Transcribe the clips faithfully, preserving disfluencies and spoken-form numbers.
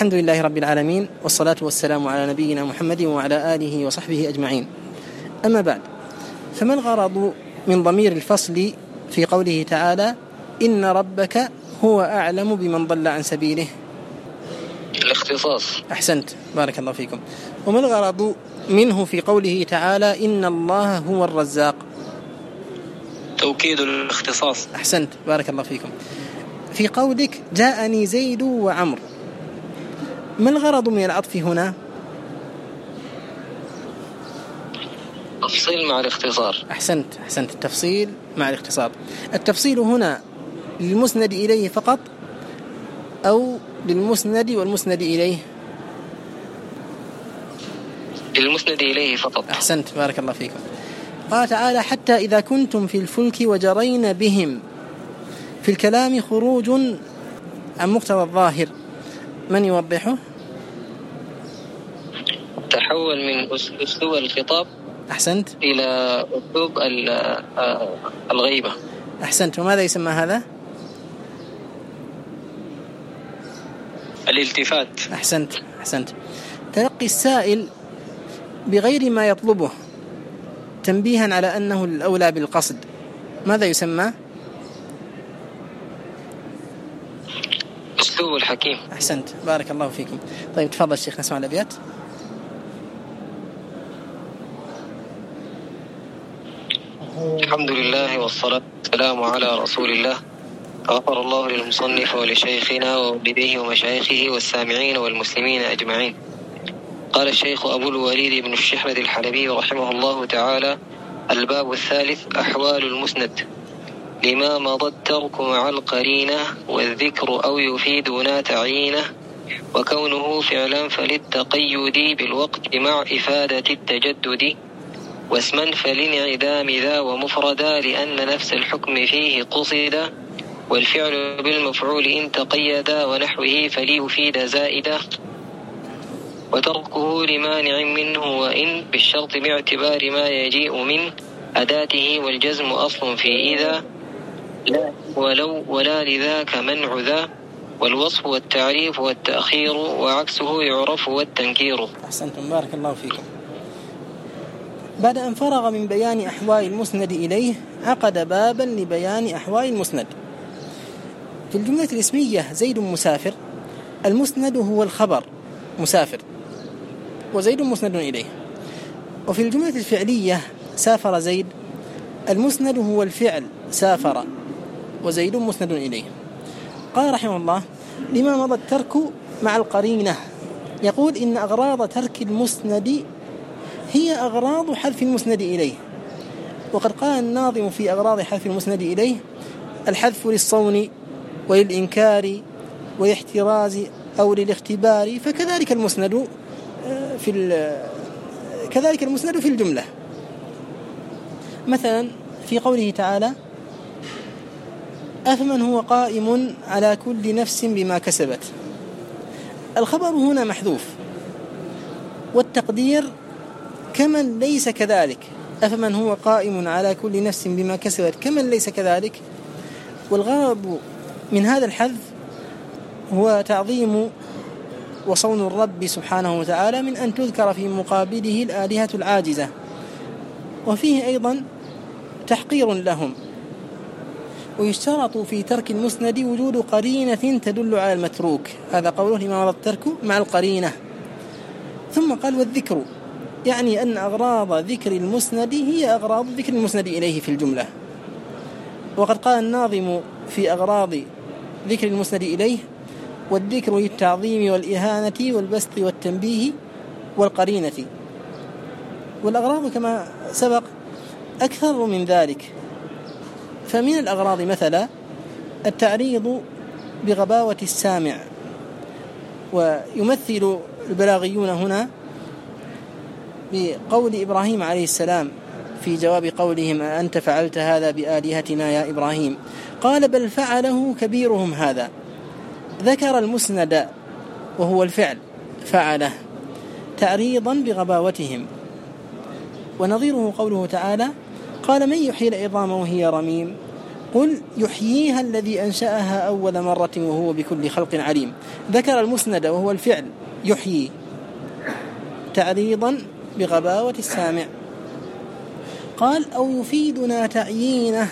الحمد لله رب العالمين، والصلاة والسلام على نبينا محمد وعلى آله وصحبه أجمعين. أما بعد، فما الغرض من ضمير الفصل في قوله تعالى إن ربك هو أعلم بمن ضل عن سبيله؟ الاختصاص. أحسنت، بارك الله فيكم. وما الغرض منه في قوله تعالى إن الله هو الرزاق؟ توكيد الاختصاص. أحسنت، بارك الله فيكم. في قولك جاءني زيد وعمر، ما الغرض من العطف هنا؟ تفصيل مع الاختصار. أحسنت أحسنت التفصيل مع الاختصار. التفصيل هنا للمسند إليه فقط أو للمسند والمسند إليه؟ للمسند إليه فقط. أحسنت، بارك الله فيكم. قال تعالى حتى إذا كنتم في الفلك وجرين بهم، في الكلام خروج عن مقتضى الظاهر، من يوضحه؟ تحول من أسلوب الخطاب أحسنت إلى أسلوب الغيبة. أحسنت. وماذا يسمى هذا؟ الالتفات. أحسنت أحسنت. تلقي السائل بغير ما يطلبه تنبيها على أنه الأولى بالقصد، ماذا يسمى؟ أسلوب الحكيم. أحسنت، بارك الله فيكم. طيب تفضل الشيخ، نسمع الأبيات. الحمد لله والصلاة والسلام على رسول الله. غفر الله للمصنف ولشيخنا ووالديه ومشايخه والسامعين والمسلمين أجمعين. قال الشيخ أبو الوليد بن الشحرد الحلبي رحمه الله تعالى: الباب الثالث أحوال المسند. لما مضى الترك مع القرينة، والذكر أو يفيدنا تعيينه، وكونه فعلا فللتقيد بالوقت مع إفادة التجدد، واسما فلانعدام ذا ومفردا لأن نفس الحكم فيه قصدا، والفعل بالمفعول إن تقيدا ونحوه فليفيد زائدا، وتركه لمانع منه وإن بالشرط باعتبار ما يجيء من أداته، والجزم أصل في إذا لا ولو ولا لذاك منع ذا، والوصف والتعريف والتأخير وعكسه يعرف والتنكير. أحسنتم، بارك الله فيكم. بعد أن فرغ من بيان أحوال المسند إليه عقد بابا لبيان أحوال المسند. في الجملة الاسمية زيد مسافر، المسند هو الخبر مسافر وزيد مسند إليه. وفي الجملة الفعلية سافر زيد، المسند هو الفعل سافر وزيد مسند إليه. قال رحمه الله: لما مضى الترك مع القرينة، يقول إن أغراض ترك المسند هي أغراض حذف المسند إليه. وقد قال الناظم في أغراض حذف المسند إليه: الحذف للصون وللإنكار والاحتراز أو للاختبار، فكذلك المسند في كذلك المسند في الجملة. مثلا في قوله تعالى: أفمن هو قائم على كل نفس بما كسبت، الخبر هنا محذوف، والتقدير كمن ليس كذلك، أفمن هو قائم على كل نفس بما كسبت كمن ليس كذلك. والغرض من هذا الحذف هو تعظيم وصون الرب سبحانه وتعالى من أن تذكر في مقابله الآلهة العاجزة، وفيه أيضا تحقير لهم. ويشترط في ترك المسند وجود قرينة تدل على المتروك، هذا قوله لما مضى الترك مع القرينة. ثم قال: والذكر، يعني أن أغراض ذكر المسند هي أغراض ذكر المسند إليه في الجملة. وقد قال الناظم في أغراض ذكر المسند إليه: والذكر للتعظيم والإهانة والبسط والتنبيه والقرينة. والأغراض كما سبق أكثر من ذلك. فمن الأغراض مثلا التعريض بغباوة السامع، ويمثل البلاغيون هنا بقول إبراهيم عليه السلام في جواب قولهم: أنت فعلت هذا بآلهتنا يا إبراهيم؟ قال: بل فعله كبيرهم هذا. ذكر المسند وهو الفعل فعله تعريضا بغباوتهم. ونظيره قوله تعالى: قال: من يحيي العظام وهي رميم؟ قل يحييها الذي أنشأها أول مرة وهو بكل خلق عليم. ذكر المسند وهو الفعل يحيي تعريضا بغباوة السامع. قال أو يفيدنا تعيينه،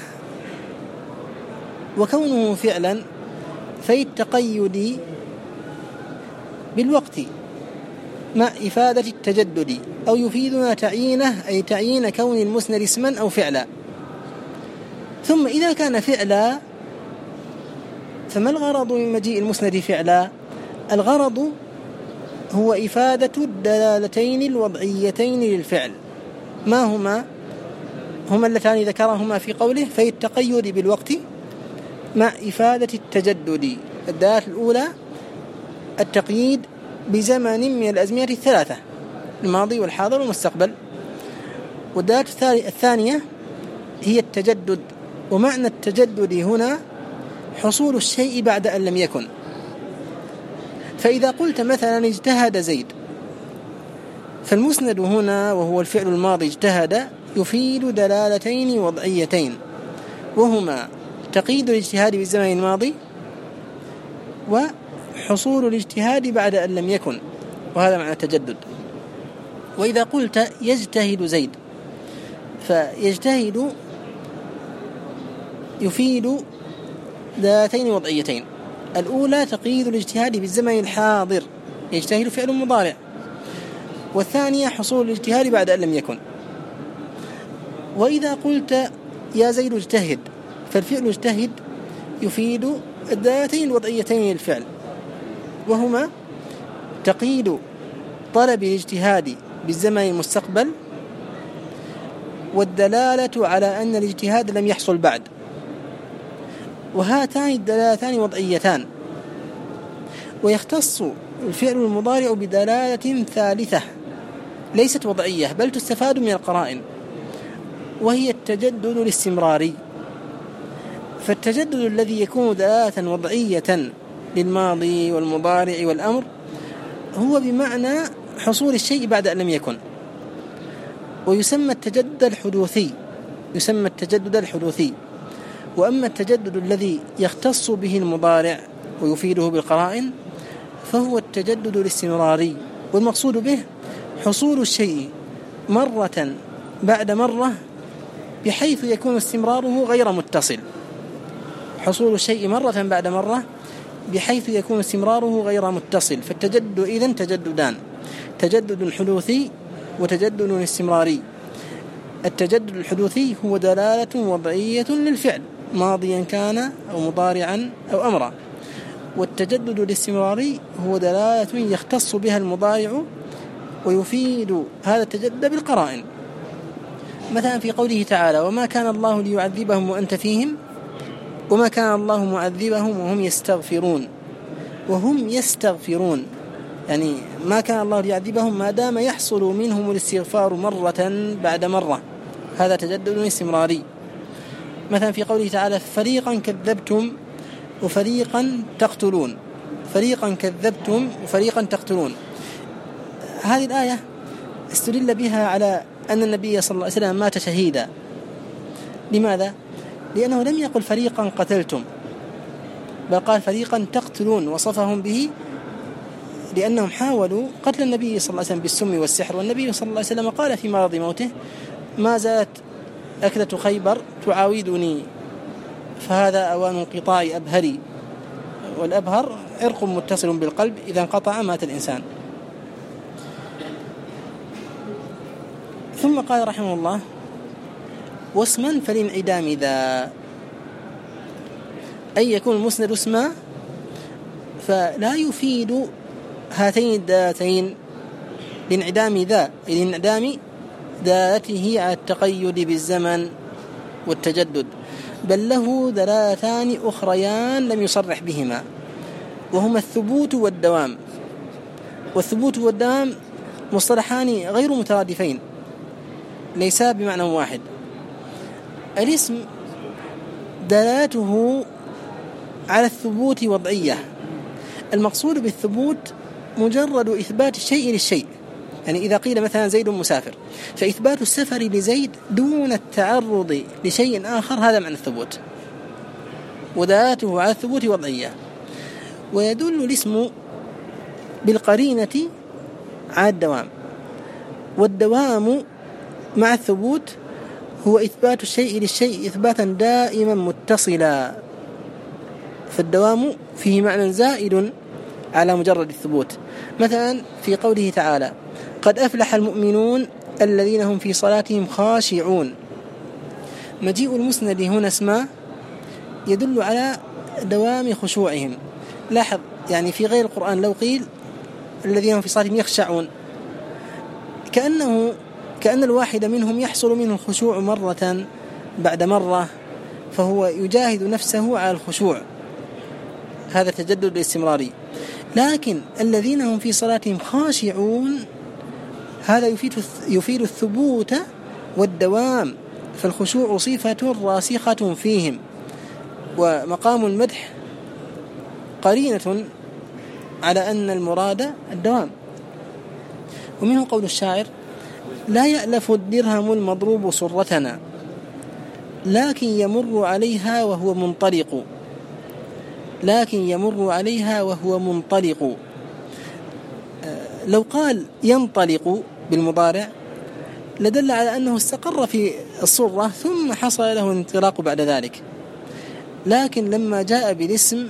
وكونه فعلا في التقيد بالوقت مع إفادة التجدد. أو يفيدنا تعيينه أي تعيين كون المسند اسما أو فعلا. ثم إذا كان فعلا فما الغرض من مجيء المسند فعلا؟ الغرض هو إفادة الدلالتين الوضعيتين للفعل. ما هما؟ هما اللتان ذكرهما في قوله في التقيد بالوقت مع إفادة التجدد. الدلالة الأولى التقييد بزمن من الأزمنة الثلاثة، الماضي والحاضر والمستقبل. والدلالة الثانية هي التجدد، ومعنى التجدد هنا حصول الشيء بعد أن لم يكن. فإذا قلت مثلا اجتهد زيد، فالمسند هنا وهو الفعل الماضي اجتهد يفيد دلالتين وضعيتين، وهما تقييد الاجتهاد بالزمن الماضي وحصول الاجتهاد بعد أن لم يكن، وهذا معنى التجدد. وإذا قلت يجتهد زيد، فيجتهد يفيد دلالتين وضعيتين. الأولى تقييد الاجتهاد بالزمن الحاضر، يجتهد فعل مضارع، والثانية حصول الاجتهاد بعد أن لم يكن. وإذا قلت يا زيد اجتهد، فالفعل اجتهد يفيد الدلالتين الوضعيتين للفعل، وهما تقييد طلب الاجتهاد بالزمن المستقبل، والدلالة على أن الاجتهاد لم يحصل بعد. وهاتان الدلالتان وضعيتان. ويختص الفعل المضارع بدلالة ثالثة ليست وضعية بل تستفاد من القرائن، وهي التجدد الاستمراري. فالتجدد الذي يكون دلالة وضعية للماضي والمضارع والأمر هو بمعنى حصول الشيء بعد أن لم يكن، ويسمى التجدد الحدوثي يسمى التجدد الحدوثي. وأما التجدد الذي يختص به المضارع ويفيده بالقرائن فهو التجدد الاستمراري، والمقصود به حصول الشيء مرة بعد مرة بحيث يكون استمراره غير متصل. حصول الشيء مرة بعد مرة بحيث يكون استمراره غير متصل. فالتجدد إذن تجددان، تجدد حدوثي وتجدد استمراري. التجدد الحدوثي هو دلالة وضعية للفعل ماضيا كان أو مضارعا أو أمرا، والتجدد الاستمراري هو دلالة يختص بها المضارع ويفيد هذا التجدد بالقرائن. مثلا في قوله تعالى وما كان الله ليعذبهم وأنت فيهم وما كان الله معذبهم وهم يستغفرون. وهم يستغفرون يعني ما كان الله ليعذبهم ما دام يحصل منهم الاستغفار مرة بعد مرة، هذا تجدد استمراري. مثلا في قوله تعالى فريقا كذبتم وفريقا تقتلون، فريقا كذبتم وفريقا تقتلون. هذه الآية استدل بها على أن النبي صلى الله عليه وسلم مات شهيدا. لماذا؟ لأنه لم يقل فريقا قتلتم بل قال فريقا تقتلون، وصفهم به لأنهم حاولوا قتل النبي صلى الله عليه وسلم بالسم والسحر، والنبي صلى الله عليه وسلم قال في مرض موته ما زالت أكلة خيبر تعاودني فهذا أوان انقطاع أبهري، والأبهر عرق متصل بالقلب إذا انقطع مات الإنسان. ثم قال رحمه الله واسما فلانعدام ذا، أي يكون المسند اسما فلا يفيد هاتين الدالتين لانعدام ذا، أي لانعدام دالته على التقيد بالزمن والتجدد، بل له دلالتان أخريان لم يصرح بهما، وهما الثبوت والدوام. والثبوت والدوام مصطلحان غير مترادفين ليسا بمعنى واحد. الاسم دلالته على الثبوت وضعية، المقصود بالثبوت مجرد إثبات الشيء للشيء. يعني إذا قيل مثلا زيد مسافر فإثبات السفر لزيد دون التعرض لشيء آخر، هذا معنى الثبوت. ودلالته على الثبوت وضعية. ويدل الاسم بالقرينة على الدوام، والدوام مع الثبوت هو إثبات الشيء للشيء إثباتا دائما متصلا، فالدوام فيه معنى زائد على مجرد الثبوت. مثلا في قوله تعالى: قد أفلح المؤمنون الذين هم في صلاتهم خاشعون، مجيء المسند هنا اسمه يدل على دوام خشوعهم. لاحظ يعني في غير القرآن لو قيل الذين هم في صلاتهم يخشعون، كأنه كأن الواحد منهم يحصل منه الخشوع مرة بعد مرة، فهو يجاهد نفسه على الخشوع، هذا تجدد الاستمراري. لكن الذين هم في صلاتهم خاشعون هذا يفيد يفيد الثبوت والدوام، فالخشوع صفة راسخة فيهم، ومقام المدح قرينة على أن المراد الدوام. ومنه قول الشاعر: لا يألف الدرهم المضروب صرتنا لكن يمر عليها وهو منطلق، لكن يمر عليها وهو منطلق. لو قال ينطلق بالمضارع لدل على أنه استقر في الصرة ثم حصل له الانطلاق بعد ذلك، لكن لما جاء بالاسم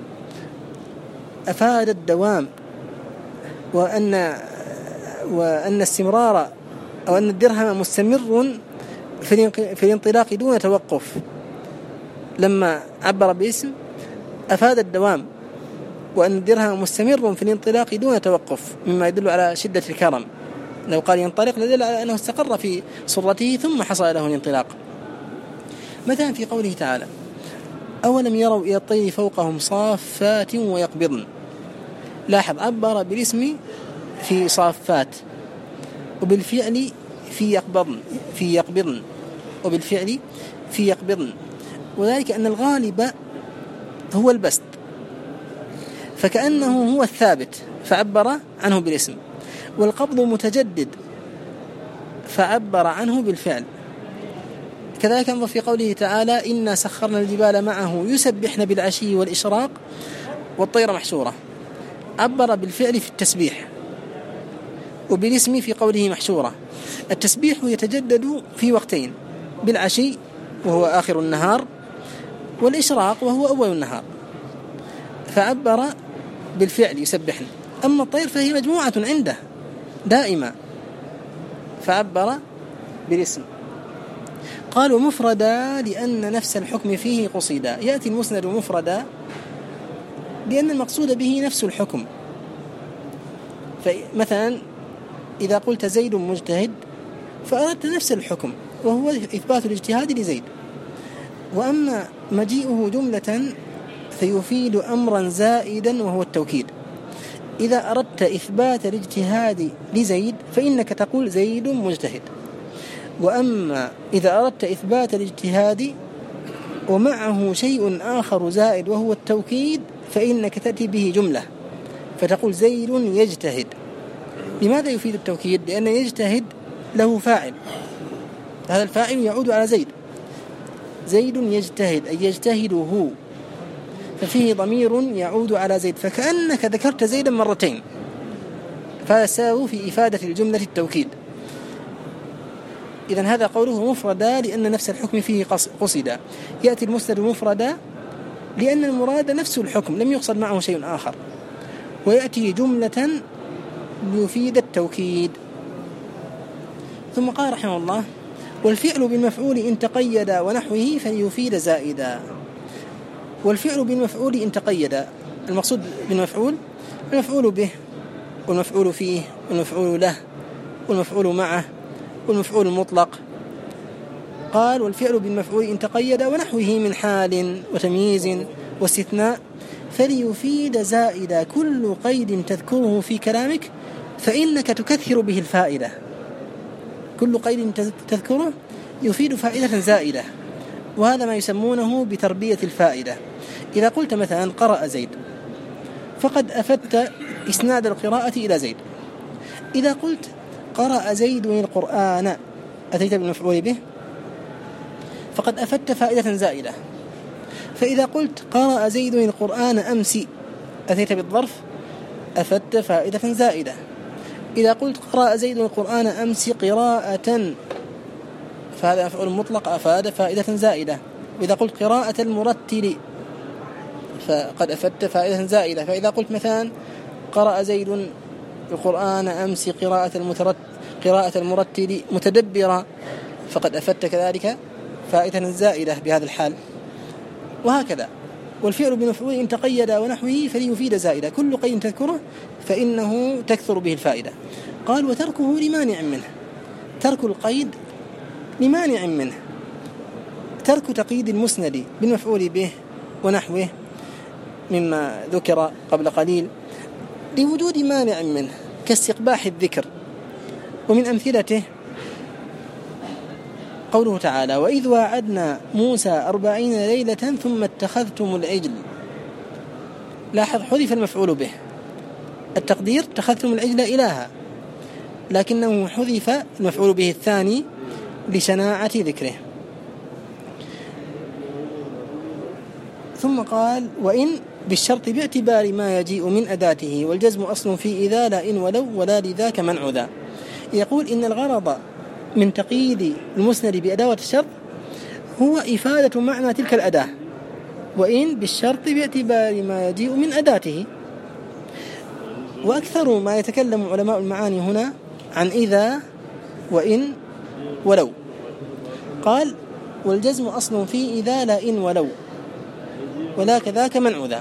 أفاد الدوام، وأن وأن استمرار أو أن الدرهم مستمر في الانطلاق دون توقف. لما عبر باسم أفاد الدوام، وأن الدرهم مستمر في الانطلاق دون توقف، مما يدل على شدة الكرم. لو قال ينطلق لدل على أنه استقر في صرته ثم حصل له الانطلاق. مثلا في قوله تعالى: أولم يروا إلى الطير فوقهم صافات ويقبضن. لاحظ عبر بالاسم في صافات، وبالفعل في يقبضن في يقبضن وبالفعل في يقبضن، وذلك أن الغالب هو البسط، فكأنه هو الثابت فعبر عنه بالاسم، والقبض متجدد فعبر عنه بالفعل. كذلك انظر في قوله تعالى: إنا سخرنا الجبال معه يسبحن بالعشي والإشراق والطير محشورة، عبر بالفعل في التسبيح، وبالاسم في قوله محشورة. التسبيح يتجدد في وقتين: بالعشي وهو آخر النهار، والإشراق وهو أول النهار، فعبر بالفعل يسبحن. أما الطير فهي مجموعة عنده دائما فعبر بالاسم. قالوا مفردا لأن نفس الحكم فيه قصيدا. يأتي المسند مفردا لأن المقصود به نفس الحكم. فمثلا إذا قلت زيد مجتهد فأردت نفس الحكم وهو إثبات الاجتهاد لزيد. وأما مجيئه جملة فيفيد أمرا زائدا وهو التوكيد. إذا أردت إثبات الاجتهاد لزيد فإنك تقول زيد مجتهد. وأما إذا أردت إثبات الاجتهاد ومعه شيء آخر زائد وهو التوكيد فإنك تأتي به جملة فتقول زيد يجتهد. لماذا يفيد التوكيد؟ لأن يجتهد له فاعل، هذا الفاعل يعود على زيد. زيد يجتهد أي يجتهد هو، ففيه ضمير يعود على زيد، فكأنك ذكرت زيدا مرتين، فهذا السبب في إفادة الجملة التوكيد. إذن هذا قوله مفردا لأن نفس الحكم فيه قصدا. يأتي المسند مفردا لأن المراد نفس الحكم لم يقصد معه شيء آخر. ويأتي جملة ليفيد التوكيد. ثم قال رحمه الله: والفعل بالمفعول إن تقيد ونحوه فليفيد زائدا. والفعل بالمفعول إن تقيد، المقصود بالمفعول المفعول به والمفعول فيه والمفعول له والمفعول معه والمفعول المطلق. قال: والفعل بالمفعول إن تقيد ونحوه من حال وتمييز واستثناء فليفيد زائدا. كل قيد تذكره في كلامك فإنك تكثر به الفائدة. كل قيد تذكره يفيد فائدة زائدة، وهذا ما يسمونه بتربية الفائدة. إذا قلت مثلا قرأ زيد فقد أفدت إسناد القراءة إلى زيد. إذا قلت قرأ زيد القرآن أتيت بالمفعول به فقد أفدت فائدة زائدة. فإذا قلت قرأ زيد القرآن أمس أتيت بالظرف أفدت فائدة زائدة. إذا قلت قرأ زيد القرآن أمس قراءة فهذا مفعول مطلق أفاد فائدة زائدة. وإذا قلت قراءة المرتل فقد أفدت فائدة زائدة. فإذا قلت مثلا قرأ زيد القرآن أمس قراءة المترت قراءة المرتل متدبرا فقد أفدت كذلك فائدة زائدة بهذا الحال. وهكذا. والفعل بمفعول إن تقيد ونحوه فليفيد زائدة. كل قيد تذكره فإنه تكثر به الفائدة. قال وتركه لمانع منه. ترك القيد لمانع منه. ترك تقييد المسند بالمفعول به ونحوه مما ذكر قبل قليل لوجود مانع منه كاستقباح الذكر. ومن أمثلته قوله تعالى وإذ واعدنا موسى أربعين ليلة ثم اتخذتم العجل. لاحظ حذف المفعول به. التقدير اتخذتم العجل إلها لكنه حذف المفعول به الثاني لشناعة ذكره. ثم قال وإن بالشرط باعتبار ما يجيء من أداته والجزم أصل في إذا لا إن ولو ولا لذاك منع ذا. يقول إن الغرض من تقييد المسند بأداة الشرط هو إفادة معنى تلك الأداة وإن بالشرط باعتبار ما يجيء من أداته. وأكثر ما يتكلم علماء المعاني هنا عن إذا وإن ولو. قال والجزم أصل في إذا لا إن ولو ولا كذاك منع ذا.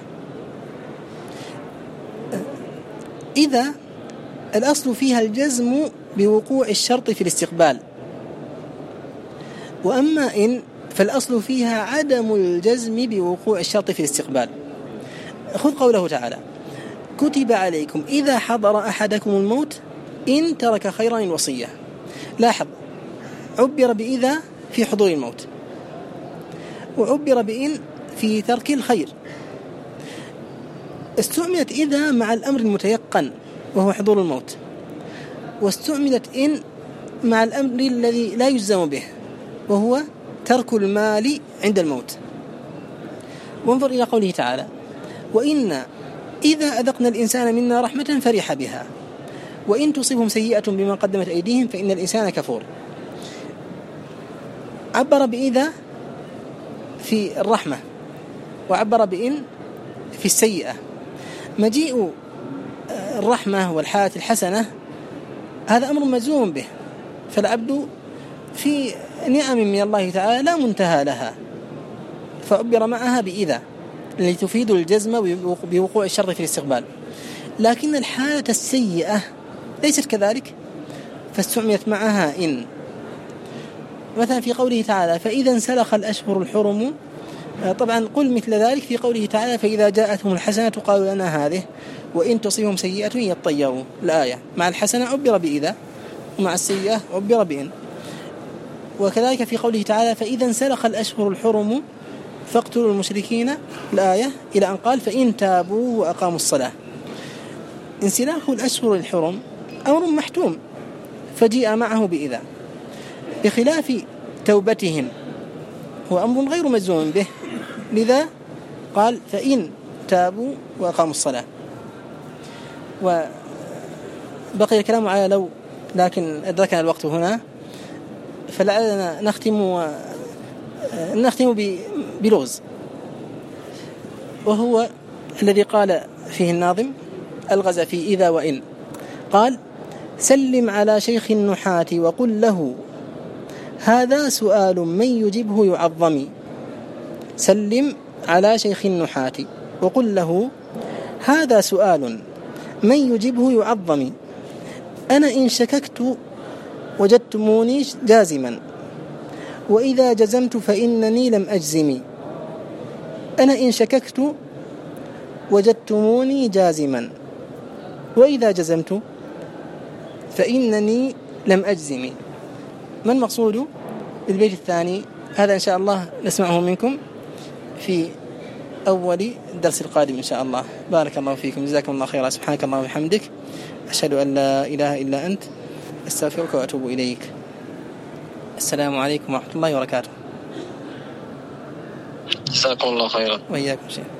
إذا الأصل فيها الجزم بوقوع الشرط في الاستقبال. وأما إن فالأصل فيها عدم الجزم بوقوع الشرط في الاستقبال. خذ قوله تعالى كتب عليكم إذا حضر أحدكم الموت إن ترك خيرا الوصية. لاحظ عبر بإذا في حضور الموت وعبر بإن في ترك الخير. استعملت إذا مع الأمر المتيقن وهو حضور الموت واستعملت إن مع الأمر الذي لا يجزم به وهو ترك المال عند الموت. وانظر إلى قوله تعالى وإن إذا أذقنا الإنسان منا رحمة فرح بها وإن تصبهم سيئة بما قدمت أيديهم فإن الإنسان كفور. عبر بإذا في الرحمة وعبر بإن في السيئة. مجيء الرحمة والحالة الحسنة هذا أمر مجزوم به فالعبد في نعم من الله تعالى لا منتهى لها فعبر معها بإذا التي تفيد الجزم بوقوع الشر في الاستقبال. لكن الحالة السيئة ليست كذلك فاستعملت معها إن. مثلا في قوله تعالى فإذا انسلخ الأشهر الحرم. طبعا قل مثل ذلك في قوله تعالى فإذا جاءتهم الحسنة قالوا لنا هذه وإن تصيبهم سيئة يطيروا. الآية مع الحسنة عبر بإذا ومع السيئة عبر بإن. وكذلك في قوله تعالى فإذا انسلخ الأشهر الحرم فاقتلوا المشركين الآية إلى أن قال فإن تابوا وأقاموا الصلاة. انسلاخ الأشهر الحرم أمر محتوم فجيء معه بإذا بخلاف توبتهم هو أمر غير مجزوم به لذا قال فإن تابوا وأقاموا الصلاة. وبقي الكلام على لو لكن أدركنا الوقت هنا فلعلنا نختم و... نختم ب... بلغز وهو الذي قال فيه الناظم الغز في إذا وإن. قال سلم على شيخ النحاة وقل له هذا سؤال من يجبه يعظم. سلم على شيخ النحاة وقل له هذا سؤال من يجبه يعظم. أنا إن شككت وجدتموني جازما وإذا جزمت فإنني لم أجزم. أنا إن شككت وجدتموني جازما وإذا جزمت فإنني لم أجزم. ما المقصود بالبيت الثاني؟ هذا إن شاء الله نسمعه منكم في أول الدرس القادم إن شاء الله. بارك الله فيكم جزاكم الله خيرا. سبحانك اللهم وبحمدك أشهد أن لا إله إلا أنت أستغفرك وأتوب إليك. السلام عليكم ورحمة الله وبركاته. جزاكم الله خيرا. وإياكم شيخ.